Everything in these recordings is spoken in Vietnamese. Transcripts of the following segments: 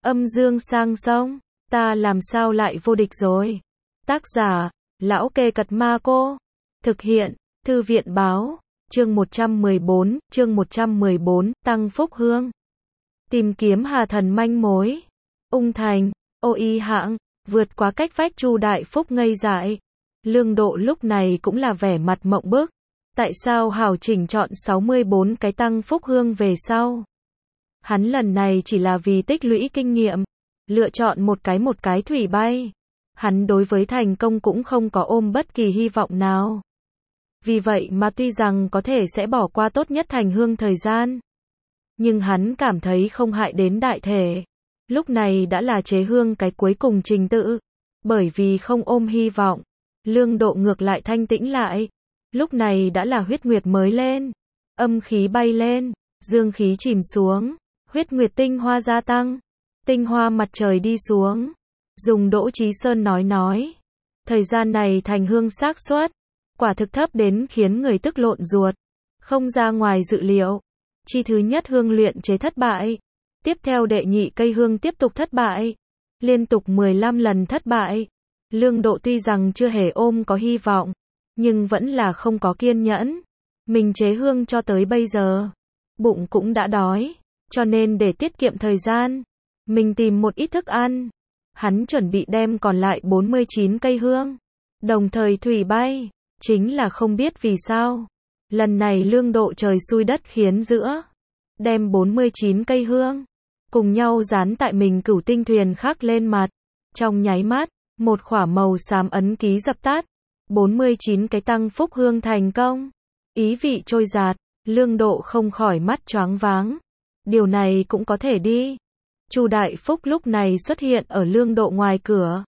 Âm dương sang sông, ta làm sao lại vô địch rồi. Tác giả, Lão Kê Cật Ma Cô. Thực hiện, Thư viện báo. Chương 114, Tăng Phúc Hương. Tìm kiếm Hà Thần manh mối. Ung Thành, Ô Y Hạng, vượt quá cách vách Chu Đại Phúc ngây dại. Lương Độ lúc này cũng là vẻ mặt mộng bức. Tại sao hảo chỉnh chọn 64 cái Tăng Phúc Hương về sau? Hắn lần này chỉ là vì tích lũy kinh nghiệm, lựa chọn một cái thủy bay. Hắn đối với thành công cũng không có ôm bất kỳ hy vọng nào. Vì vậy mà tuy rằng có thể sẽ bỏ qua tốt nhất thành hương thời gian, nhưng hắn cảm thấy không hại đến đại thể. Lúc này đã là chế hương cái cuối cùng trình tự. Bởi vì không ôm hy vọng, Lương Độ ngược lại thanh tĩnh lại. Lúc này đã là huyết nguyệt mới lên, âm khí bay lên, dương khí chìm xuống, huyết nguyệt tinh hoa gia tăng, tinh hoa mặt trời đi xuống. Dùng Đỗ Chí Sơn nói, thời gian này thành hương xác suất quả thực thấp đến khiến người tức lộn ruột, không ra ngoài dự liệu. Chi thứ nhất hương luyện chế thất bại, tiếp theo đệ nhị cây hương tiếp tục thất bại, liên tục 15 lần thất bại. Lương Độ tuy rằng chưa hề ôm có hy vọng, nhưng vẫn là không có kiên nhẫn. Mình chế hương cho tới bây giờ, bụng cũng đã đói, cho nên để tiết kiệm thời gian, mình tìm một ít thức ăn. Hắn chuẩn bị đem còn lại 49 cây hương, đồng thời thủy bay. Chính là không biết vì sao, lần này Lương Độ trời xui đất khiến giữa, đem 49 cây hương cùng nhau dán tại mình cửu tinh thuyền khắc lên mặt. Trong nháy mắt, một khỏa màu xám ấn ký dập tắt, 49 cái Tăng Phúc Hương thành công. Ý vị trôi dạt, Lương Độ không khỏi mắt choáng váng. Điều này cũng có thể đi. Chu Đại Phúc lúc này xuất hiện ở Lương Độ ngoài cửa.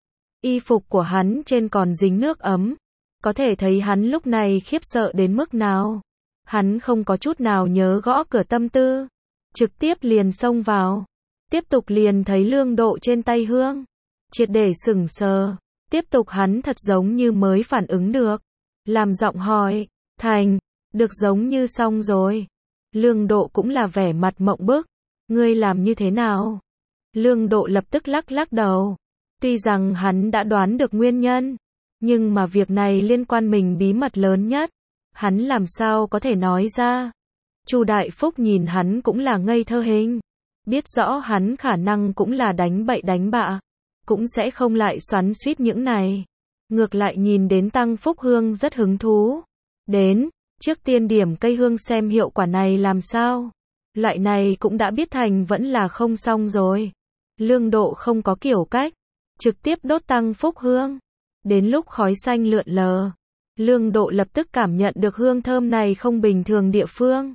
Y phục của hắn trên còn dính nước ấm. Có thể thấy hắn lúc này khiếp sợ đến mức nào. Hắn không có chút nào nhớ gõ cửa tâm tư, trực tiếp liền xông vào. Tiếp tục liền thấy Lương Độ trên tay hương, triệt để sững sờ. Tiếp tục hắn thật giống như mới phản ứng được, làm giọng hỏi, thành, được giống như xong rồi. Lương Độ cũng là vẻ mặt mộng bức, ngươi làm như thế nào? Lương Độ lập tức lắc đầu. Tuy rằng hắn đã đoán được nguyên nhân, nhưng mà việc này liên quan mình bí mật lớn nhất, hắn làm sao có thể nói ra. Chu Đại Phúc nhìn hắn cũng là ngây thơ hình, biết rõ hắn khả năng cũng là đánh bậy đánh bạ, cũng sẽ không lại xoắn xuýt những này. Ngược lại nhìn đến Tăng Phúc Hương rất hứng thú. Đến, trước tiên điểm cây hương xem hiệu quả này làm sao. Loại này cũng đã biết thành vẫn là không xong rồi. Lương Độ không có kiểu cách, trực tiếp đốt Tăng Phúc Hương. Đến lúc khói xanh lượn lờ, Lương Độ lập tức cảm nhận được hương thơm này không bình thường địa phương.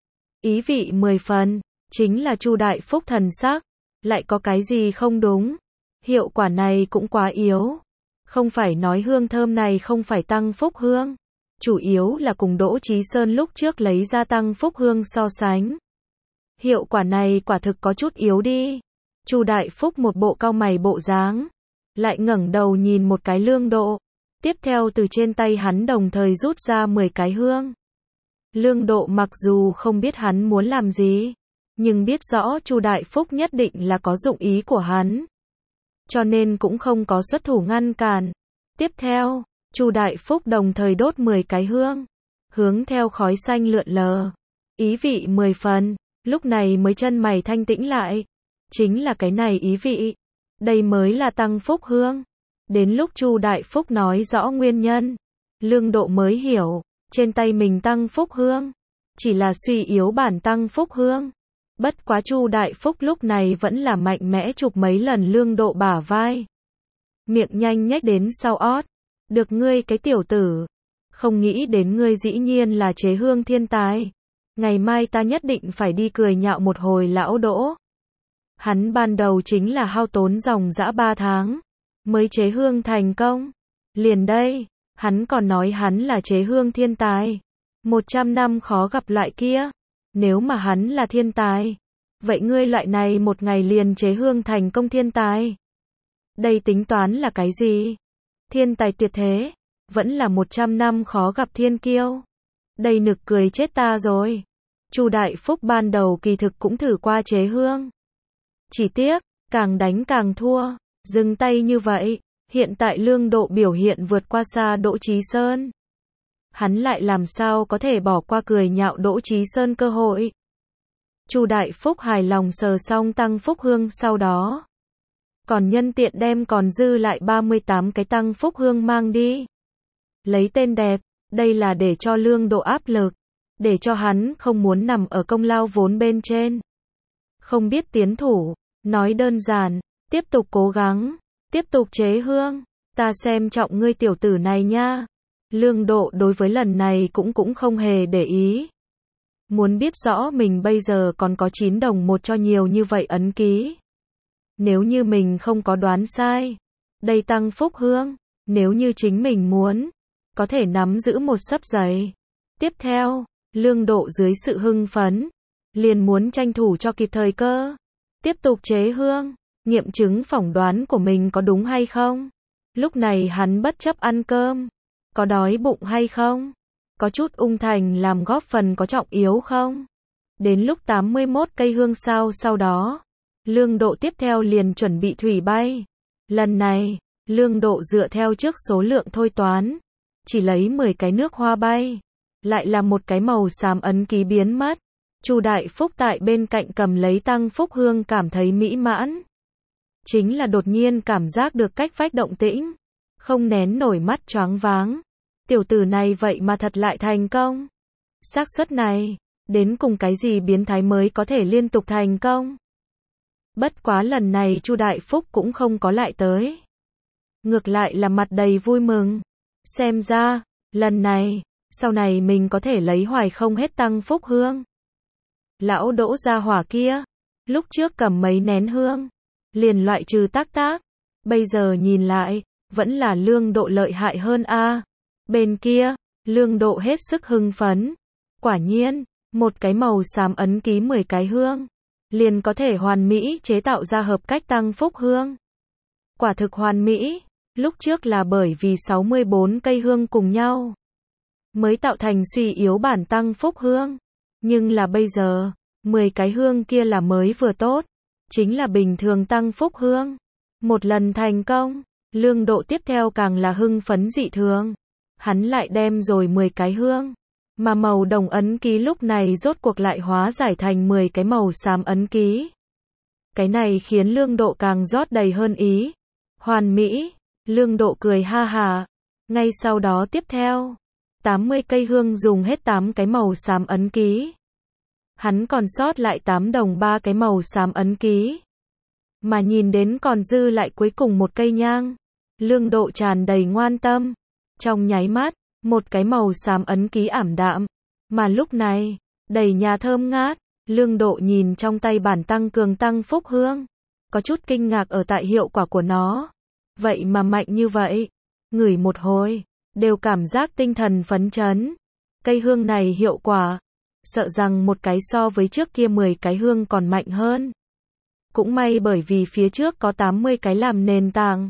Ý vị 10 phần, chính là Chu Đại Phúc thần sắc, lại có cái gì không đúng. Hiệu quả này cũng quá yếu. Không phải nói hương thơm này không phải Tăng Phúc Hương, chủ yếu là cùng Đỗ Chí Sơn lúc trước lấy ra Tăng Phúc Hương so sánh. Hiệu quả này quả thực có chút yếu đi. Chu Đại Phúc một bộ cau mày bộ dáng, lại ngẩng đầu nhìn một cái Lương Độ. Tiếp theo từ trên tay hắn đồng thời rút ra 10 cái hương. Lương Độ mặc dù không biết hắn muốn làm gì, nhưng biết rõ Chu Đại Phúc nhất định là có dụng ý của hắn, cho nên cũng không có xuất thủ ngăn cản. Tiếp theo, Chu Đại Phúc đồng thời đốt 10 cái hương, hướng theo khói xanh lượn lờ, ý vị 10 phần, lúc này mới chân mày thanh tĩnh lại. Chính là cái này ý vị, đây mới là Tăng Phúc Hương. Đến lúc Chu Đại Phúc nói rõ nguyên nhân, Lương Độ mới hiểu, trên tay mình Tăng Phúc Hương chỉ là suy yếu bản Tăng Phúc Hương. Bất quá Chu Đại Phúc lúc này vẫn là mạnh mẽ chụp mấy lần Lương Độ bả vai, miệng nhanh nhếch đến sau ót. Được ngươi cái tiểu tử, không nghĩ đến ngươi dĩ nhiên là chế hương thiên tài. Ngày mai ta nhất định phải đi cười nhạo một hồi lão Đỗ. Hắn ban đầu chính là hao tốn dòng dã 3 tháng mới chế hương thành công. Liền đây, hắn còn nói hắn là chế hương thiên tài, 100 năm khó gặp loại kia. Nếu mà hắn là thiên tài, vậy ngươi loại này một ngày liền chế hương thành công thiên tài, đây tính toán là cái gì? Thiên tài tuyệt thế, vẫn là 100 năm khó gặp thiên kiêu. Đây nực cười chết ta rồi. Chu Đại Phúc ban đầu kỳ thực cũng thử qua chế hương, chỉ tiếc, càng đánh càng thua, dừng tay như vậy, hiện tại Lương Độ biểu hiện vượt qua xa Đỗ Chí Sơn. Hắn lại làm sao có thể bỏ qua cười nhạo Đỗ Chí Sơn cơ hội. Chu Đại Phúc hài lòng sờ xong tăng phúc hương sau đó. Còn nhân tiện đem còn dư lại 38 cái tăng phúc hương mang đi. Lấy tên đẹp, đây là để cho Lương Độ áp lực. Để cho hắn không muốn nằm ở công lao vốn bên trên. Không biết tiến thủ, nói đơn giản, tiếp tục cố gắng, tiếp tục chế hương, ta xem trọng ngươi tiểu tử này nha. Lương Độ đối với lần này cũng không hề để ý. Muốn biết rõ mình bây giờ còn có 9 đồng một cho nhiều như vậy ấn ký. Nếu như mình không có đoán sai, đây tăng phúc hương, nếu như chính mình muốn, có thể nắm giữ một xấp giấy. Tiếp theo, Lương Độ dưới sự hưng phấn, liền muốn tranh thủ cho kịp thời cơ. Tiếp tục chế hương, nghiệm chứng phỏng đoán của mình có đúng hay không. Lúc này hắn bất chấp ăn cơm, có đói bụng hay không? Có chút ung thành làm góp phần có trọng yếu không? Đến lúc 81 cây hương sau đó, Lương Độ tiếp theo liền chuẩn bị thủy bay. Lần này, Lương Độ dựa theo trước số lượng thôi toán, chỉ lấy 10 cái nước hoa bay. Lại là một cái màu xám ấn ký biến mất. Chu Đại Phúc tại bên cạnh cầm lấy tăng phúc hương cảm thấy mỹ mãn. Chính là đột nhiên cảm giác được cách vách động tĩnh. Không nén nổi mắt choáng váng. Tiểu tử này vậy mà thật lại thành công. Xác suất này, đến cùng cái gì biến thái mới có thể liên tục thành công. Bất quá lần này Chu Đại Phúc cũng không có lại tới. Ngược lại là mặt đầy vui mừng. Xem ra, lần này, sau này mình có thể lấy hoài không hết tăng phúc hương. Lão Đỗ gia hỏa kia, lúc trước cầm mấy nén hương, liền loại trừ tác, bây giờ nhìn lại, vẫn là Lương Độ lợi hại hơn a. Bên kia, Lương Độ hết sức hưng phấn. Quả nhiên, một cái màu xám ấn ký 10 cái hương, liền có thể hoàn mỹ chế tạo ra hợp cách tăng phúc hương. Quả thực hoàn mỹ, lúc trước là bởi vì 64 cây hương cùng nhau mới tạo thành suy yếu bản tăng phúc hương. Nhưng là bây giờ, 10 cái hương kia là mới vừa tốt, chính là bình thường tăng phúc hương. Một lần thành công, Lương Độ tiếp theo càng là hưng phấn dị thường. Hắn lại đem rồi 10 cái hương, mà màu đồng ấn ký lúc này rốt cuộc lại hóa giải thành 10 cái màu xám ấn ký. Cái này khiến Lương Độ càng rót đầy hơn ý. Hoàn mỹ, Lương Độ cười ha hà. Ngay sau đó tiếp theo, 80 cây hương dùng hết 8 cái màu xám ấn ký. Hắn còn sót lại 8 đồng 3 cái màu xám ấn ký. Mà nhìn đến còn dư lại cuối cùng một cây nhang, Lương Độ tràn đầy ngoan tâm. Trong nháy mắt, một cái màu xám ấn ký ảm đạm. Mà lúc này, đầy nhà thơm ngát, Lương Độ nhìn trong tay bản tăng cường tăng phúc hương. Có chút kinh ngạc ở tại hiệu quả của nó. Vậy mà mạnh như vậy. Ngửi một hồi, đều cảm giác tinh thần phấn chấn. Cây hương này hiệu quả, sợ rằng một cái so với trước kia 10 cái hương còn mạnh hơn. Cũng may bởi vì phía trước có 80 cái làm nền tảng.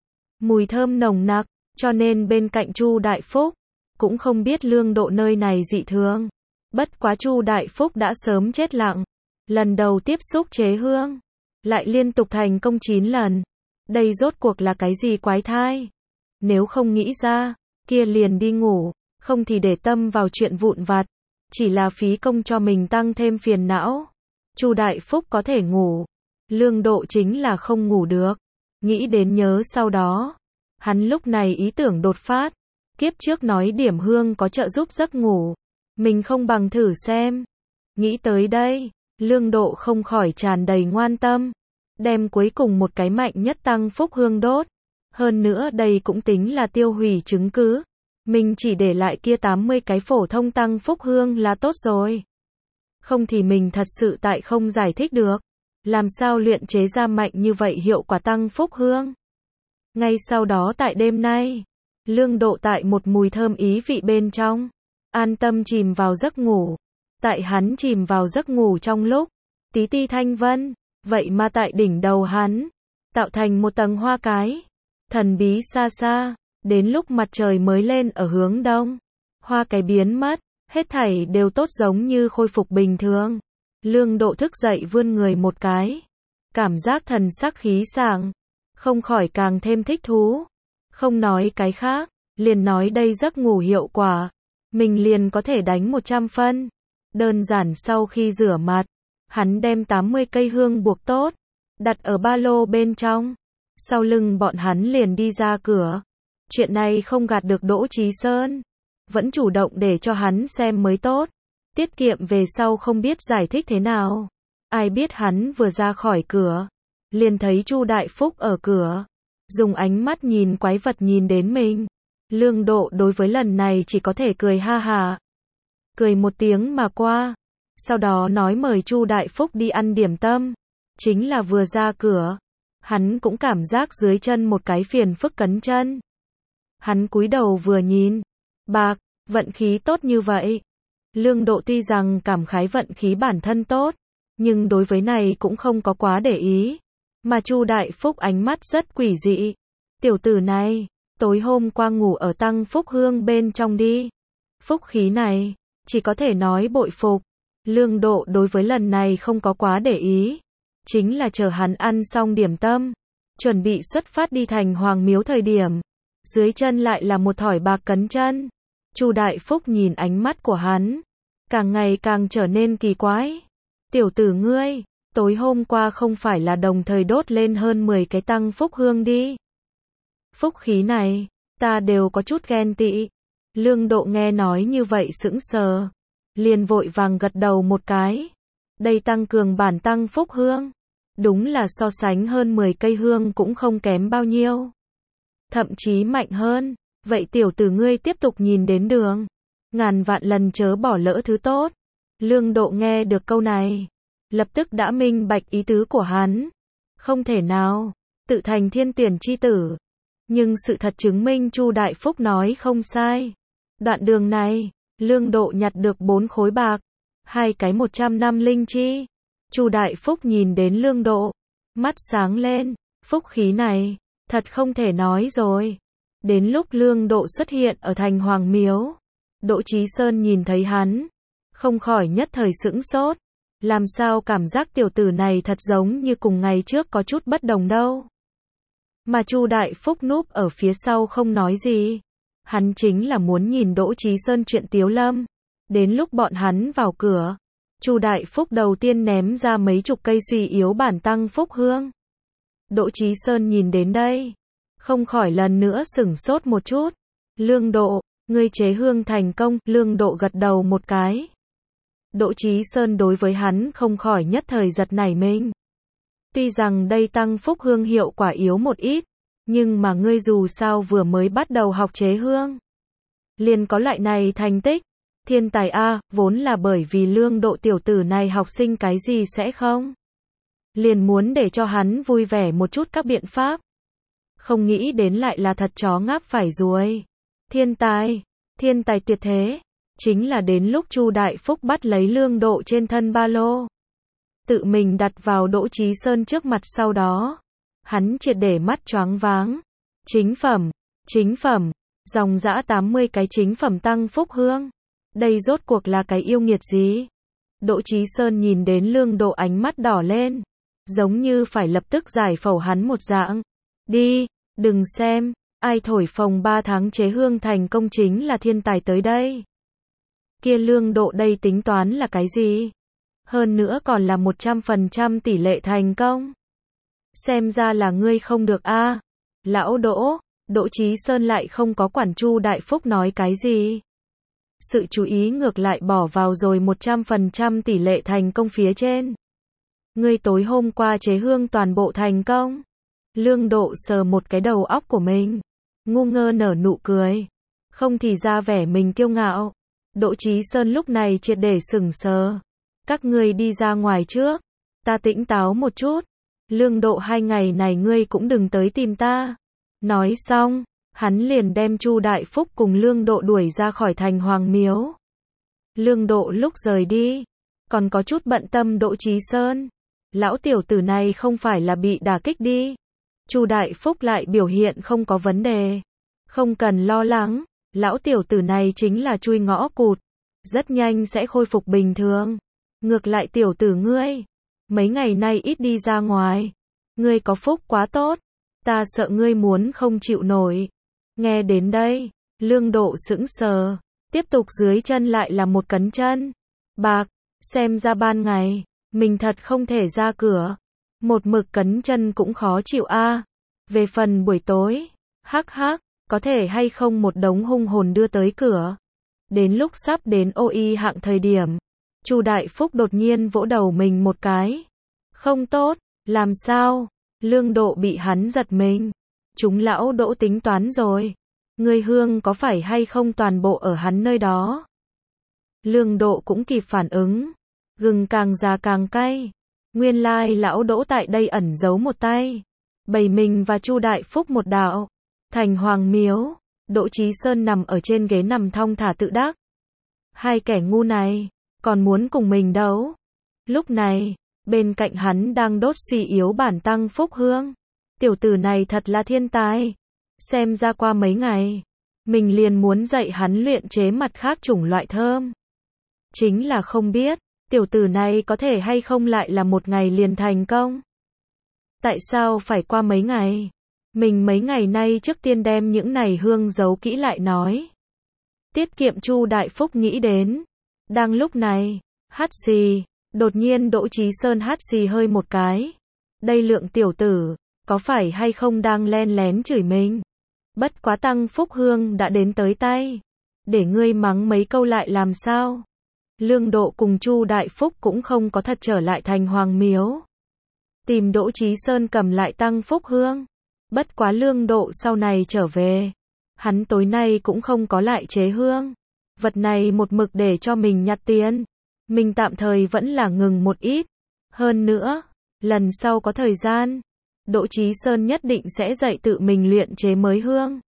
Mùi thơm nồng nặc, cho nên bên cạnh Chu Đại Phúc, cũng không biết Lương Độ nơi này dị thường. Bất quá Chu Đại Phúc đã sớm chết lặng. Lần đầu tiếp xúc chế hương, lại liên tục thành công 9 lần. Đây rốt cuộc là cái gì quái thai? Nếu không nghĩ ra, kia liền đi ngủ, không thì để tâm vào chuyện vụn vặt. Chỉ là phí công cho mình tăng thêm phiền não. Chu Đại Phúc có thể ngủ, Lương Độ chính là không ngủ được. Nghĩ đến nhớ sau đó, hắn lúc này ý tưởng đột phát. Kiếp trước nói điểm hương có trợ giúp giấc ngủ, mình không bằng thử xem. Nghĩ tới đây, Lương Độ không khỏi tràn đầy ngoan tâm. Đem cuối cùng một cái mạnh nhất tăng phúc hương đốt. Hơn nữa đây cũng tính là tiêu hủy chứng cứ. Mình chỉ để lại kia 80 cái phổ thông tăng phúc hương là tốt rồi. Không thì mình thật sự tại không giải thích được. Làm sao luyện chế ra mạnh như vậy hiệu quả tăng phúc hương. Ngay sau đó tại đêm nay, Lương Độ tại một mùi thơm ý vị bên trong, an tâm chìm vào giấc ngủ. Tại hắn chìm vào giấc ngủ trong lúc, tí ti thanh vân, vậy mà tại đỉnh đầu hắn, tạo thành một tầng hoa cái. Thần bí xa xa, đến lúc mặt trời mới lên ở hướng đông, hoa cái biến mất, hết thảy đều tốt giống như khôi phục bình thường. Lương Độ thức dậy vươn người một cái, cảm giác thần sắc khí sảng, không khỏi càng thêm thích thú. Không nói cái khác, liền nói đây giấc ngủ hiệu quả, mình liền có thể đánh 100 phân. Đơn giản sau khi rửa mặt, hắn đem 80 cây hương buộc tốt, đặt ở ba lô bên trong. Sau lưng bọn hắn liền đi ra cửa. Chuyện này không gạt được Đỗ Chí Sơn, vẫn chủ động để cho hắn xem mới tốt. Tiết kiệm về sau không biết giải thích thế nào. Ai biết hắn vừa ra khỏi cửa, liền thấy Chu Đại Phúc ở cửa, dùng ánh mắt nhìn quái vật nhìn đến mình. Lương Độ đối với lần này chỉ có thể cười ha hả. Cười một tiếng mà qua. Sau đó nói mời Chu Đại Phúc đi ăn điểm tâm. Chính là vừa ra cửa, hắn cũng cảm giác dưới chân một cái phiền phức cấn chân. Hắn cúi đầu vừa nhìn, bạc, vận khí tốt như vậy. Lương Độ tuy rằng cảm khái vận khí bản thân tốt, nhưng đối với này cũng không có quá để ý. Mà Chu Đại Phúc ánh mắt rất quỷ dị. Tiểu tử này, tối hôm qua ngủ ở Tăng Phúc Hương bên trong đi. Phúc khí này, chỉ có thể nói bội phục. Lương Độ đối với lần này không có quá để ý. Chính là chờ hắn ăn xong điểm tâm, chuẩn bị xuất phát đi thành Hoàng Miếu thời điểm. Dưới chân lại là một thỏi bạc cấn chân. Chu Đại Phúc nhìn ánh mắt của hắn, càng ngày càng trở nên kỳ quái. Tiểu tử ngươi, tối hôm qua không phải là đồng thời đốt lên hơn 10 cái Tăng Phúc Hương đi. Phúc khí này, ta đều có chút ghen tị. Lương Độ nghe nói như vậy sững sờ, liền vội vàng gật đầu một cái. Đây tăng cường bản Tăng Phúc Hương, đúng là so sánh hơn 10 cây hương cũng không kém bao nhiêu. Thậm chí mạnh hơn. Vậy tiểu tử ngươi tiếp tục nhìn đến đường, ngàn vạn lần chớ bỏ lỡ thứ tốt. Lương Độ nghe được câu này, lập tức đã minh bạch ý tứ của hắn. Không thể nào, tự thành thiên tuyển chi tử. Nhưng sự thật chứng minh Chu Đại Phúc nói không sai. Đoạn đường này, Lương Độ nhặt được 4 khối bạc, 2 cái 100 năm linh chi. Chu Đại Phúc nhìn đến Lương Độ, mắt sáng lên, phúc khí này, thật không thể nói rồi. Đến lúc Lương Độ xuất hiện ở thành Hoàng Miếu, Đỗ Chí Sơn nhìn thấy hắn, không khỏi nhất thời sững sốt. Làm sao cảm giác tiểu tử này thật giống như cùng ngày trước có chút bất đồng đâu. Mà Chu Đại Phúc núp ở phía sau không nói gì. Hắn chính là muốn nhìn Đỗ Chí Sơn chuyện Tiếu Lâm. Đến lúc bọn hắn vào cửa, Chu Đại Phúc đầu tiên ném ra mấy chục cây suy yếu bản Tăng Phúc Hương. Đỗ Chí Sơn nhìn đến đây, không khỏi lần nữa sửng sốt một chút. Lương Độ, ngươi chế hương thành công. Lương Độ gật đầu một cái. Đỗ Chí Sơn đối với hắn không khỏi nhất thời giật nảy mình. Tuy rằng đây Tăng Phúc Hương hiệu quả yếu một ít, nhưng mà ngươi dù sao vừa mới bắt đầu học chế hương, liền có loại này thành tích. Thiên tài a, vốn là bởi vì Lương Độ tiểu tử này học sinh cái gì sẽ không. Liền muốn để cho hắn vui vẻ một chút các biện pháp. Không nghĩ đến lại là thật chó ngáp phải ruồi. Thiên tài tuyệt thế. Chính là đến lúc Chu Đại Phúc bắt lấy Lương Độ trên thân ba lô, tự mình đặt vào Đỗ Chí Sơn trước mặt, sau đó hắn triệt để mắt choáng váng. Chính phẩm, dòng dã 80 cái chính phẩm Tăng Phúc Hương. Đây rốt cuộc là cái yêu nghiệt gì? Đỗ Chí Sơn nhìn đến Lương Độ ánh mắt đỏ lên, giống như phải lập tức giải phẫu hắn một dạng. Đi, đừng xem, ai thổi phồng 3 tháng chế hương thành công chính là thiên tài tới đây. Kia Lương Độ đây tính toán là cái gì? Hơn nữa còn là 100% tỷ lệ thành công. Xem ra là ngươi không được a. Lão Đỗ, Đỗ Chí Sơn lại không có quản Chu Đại Phúc nói cái gì. Sự chú ý ngược lại bỏ vào rồi 100% tỷ lệ thành công phía trên. Ngươi tối hôm qua chế hương toàn bộ thành công. Lương Độ sờ một cái đầu óc của mình, ngu ngơ nở nụ cười. Không thì ra vẻ mình kiêu ngạo. Đỗ Chí Sơn lúc này triệt để sững sờ. Các ngươi đi ra ngoài trước, ta tỉnh táo một chút. Lương Độ 2 ngày này ngươi cũng đừng tới tìm ta. Nói xong, hắn liền đem Chu Đại Phúc cùng Lương Độ đuổi ra khỏi thành Hoàng Miếu. Lương Độ lúc rời đi, còn có chút bận tâm Đỗ Chí Sơn. Lão tiểu tử này không phải là bị đả kích đi. Chu Đại Phúc lại biểu hiện không có vấn đề. Không cần lo lắng, lão tiểu tử này chính là chui ngõ cụt, rất nhanh sẽ khôi phục bình thường. Ngược lại tiểu tử ngươi, mấy ngày nay ít đi ra ngoài. Ngươi có phúc quá tốt, ta sợ ngươi muốn không chịu nổi. Nghe đến đây, Lương Độ sững sờ, tiếp tục dưới chân lại là một cấn chân. Bạc, xem ra ban ngày, mình thật không thể ra cửa. Một mực cấn chân cũng khó chịu a. Về phần buổi tối, hắc hắc, có thể hay không một đống hung hồn đưa tới cửa. Đến lúc sắp đến OI hạng thời điểm, Chu Đại Phúc đột nhiên vỗ đầu mình một cái. Không tốt, làm sao? Lương Độ bị hắn giật mình. Chúng lão Đỗ tính toán rồi. Người hương có phải hay không toàn bộ ở hắn nơi đó? Lương Độ cũng kịp phản ứng. Gừng càng già càng cay. Nguyên lai lão Đỗ tại đây ẩn giấu một tay. Bày mình và Chu Đại Phúc một đạo. Thành Hoàng Miếu, Đỗ Chí Sơn nằm ở trên ghế nằm thong thả tự đắc. Hai kẻ ngu này, còn muốn cùng mình đấu. Lúc này, bên cạnh hắn đang đốt suy yếu bản tăng phúc hương. Tiểu tử này thật là thiên tài. Xem ra qua mấy ngày, mình liền muốn dạy hắn luyện chế mặt khác chủng loại thơm. Chính là không biết, tiểu tử này có thể hay không lại là một ngày liền thành công. Tại sao phải qua mấy ngày? Mình mấy ngày nay trước tiên đem những này hương giấu kỹ lại nói. Tiết kiệm Chu Đại Phúc nghĩ đến. Đang lúc này, hắt xì, đột nhiên Đỗ Chí Sơn hắt xì hơi một cái. Đây Lượng tiểu tử, có phải hay không đang len lén chửi mình? Bất quá tăng phúc hương đã đến tới tay. Để ngươi mắng mấy câu lại làm sao? Lương Độ cùng Chu Đại Phúc cũng không có thật trở lại Thành Hoàng Miếu. Tìm Đỗ Chí Sơn cầm lại tăng phúc hương. Bất quá Lương Độ sau này trở về. Hắn tối nay cũng không có lại chế hương. Vật này một mực để cho mình nhặt tiền. Mình tạm thời vẫn là ngừng một ít. Hơn nữa, lần sau có thời gian, Đỗ Chí Sơn nhất định sẽ dạy tự mình luyện chế mới hương.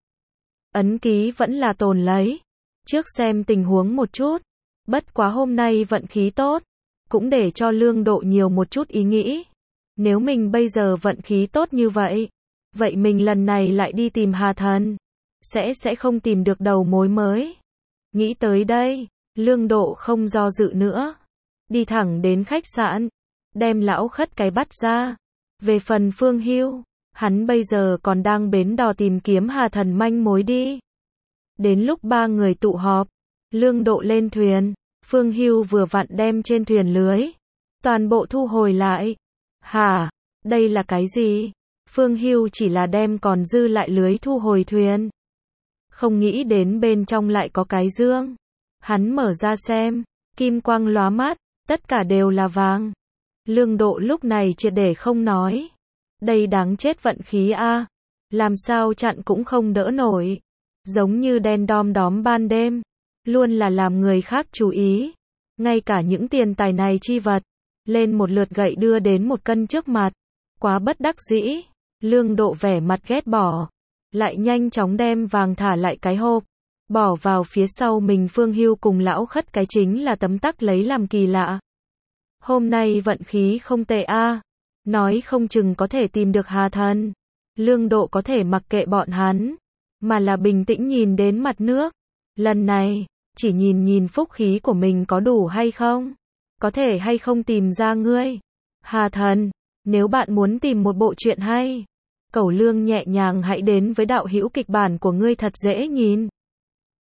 Ấn ký vẫn là tồn lấy. Trước xem tình huống một chút. Bất quá hôm nay vận khí tốt. Cũng để cho Lương Độ nhiều một chút ý nghĩ. Nếu mình bây giờ vận khí tốt như vậy, vậy mình lần này lại đi tìm Hà Thần. Sẽ không tìm được đầu mối mới. Nghĩ tới đây, Lương Độ không do dự nữa. Đi thẳng đến khách sạn. Đem lão khất cái bắt ra. Về phần Phương Hưu, hắn bây giờ còn đang bến đò tìm kiếm Hà Thần manh mối đi. Đến lúc ba người tụ họp, Lương Độ lên thuyền. Phương Hưu vừa vặn đem trên thuyền lưới toàn bộ thu hồi lại. Hả? Đây là cái gì? Phương Hưu chỉ là đem còn dư lại lưới thu hồi thuyền. Không nghĩ đến bên trong lại có cái dương. Hắn mở ra xem, kim quang lóa mắt, tất cả đều là vàng. Lương Độ lúc này triệt để không nói. Đây đáng chết vận khí a. Làm sao chặn cũng không đỡ nổi. Giống như đen đom đóm ban đêm. Luôn là làm người khác chú ý. Ngay cả những tiền tài này chi vật. Lên một lượt gậy đưa đến một cân trước mặt. Quá bất đắc dĩ. Lương Độ vẻ mặt ghét bỏ. Lại nhanh chóng đem vàng thả lại cái hộp. Bỏ vào phía sau mình. Phương Hưu cùng lão khất cái chính là tấm tắc lấy làm kỳ lạ. Hôm nay vận khí không tệ a. Nói không chừng có thể tìm được Hà Thần. Lương Độ có thể mặc kệ bọn hắn. Mà là bình tĩnh nhìn đến mặt nước. Lần này, chỉ nhìn phúc khí của mình có đủ hay không. Có thể hay không tìm ra ngươi. Hà Thần, nếu bạn muốn tìm một bộ truyện hay, Cẩu Lương nhẹ nhàng hãy đến với đạo hữu kịch bản của ngươi thật dễ nhìn.